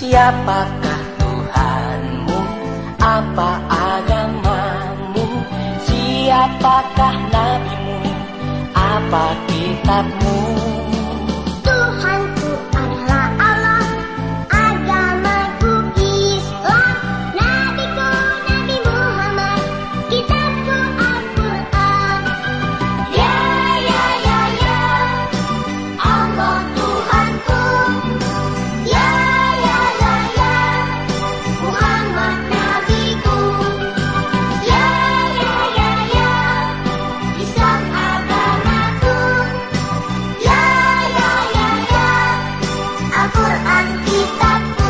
Siapakah Tuhanmu? Apa agamamu? Siapakah nabimu? Apa kitabmu? Tuhanku adalah Allah, agamaku Islam, nabiku Nabi Muhammad, kitabku Al-Quran. Ya, ya, ya, ya, Allah Tuhanku. Ya, ya, ya, ya, Muhammad nabiku. Ya, ya, ya, ya, Islam agamaku. Ya, ya, ya, ya, Al-Quran kitabku.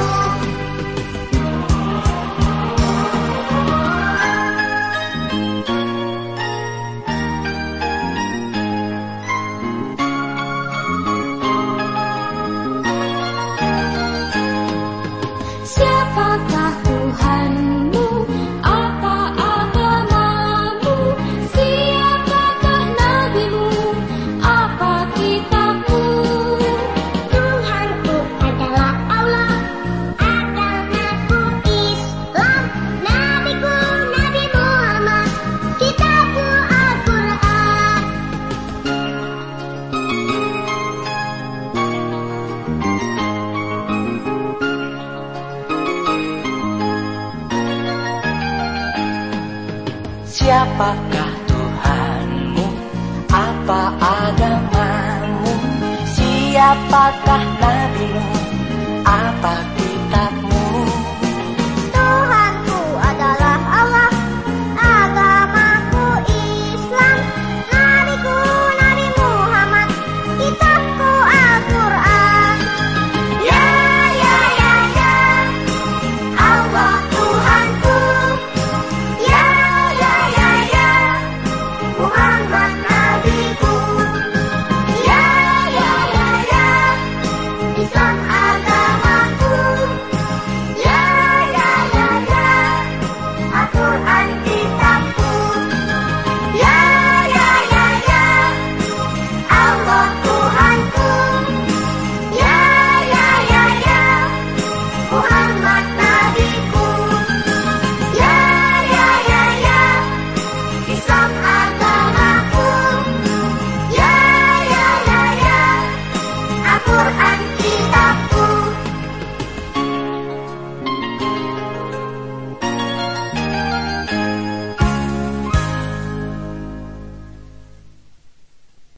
Siapakah Tuhanmu? Apa agamamu? Siapakah nabimu? Apa kitabmu? Tuhanku adalah Allah, agamaku Islam, nabiku Nabi Muhammad, kitabku Al-Quran. Siapakah Tuhanmu? Apa agamamu? Siapakah nabimu? Apa kitabmu?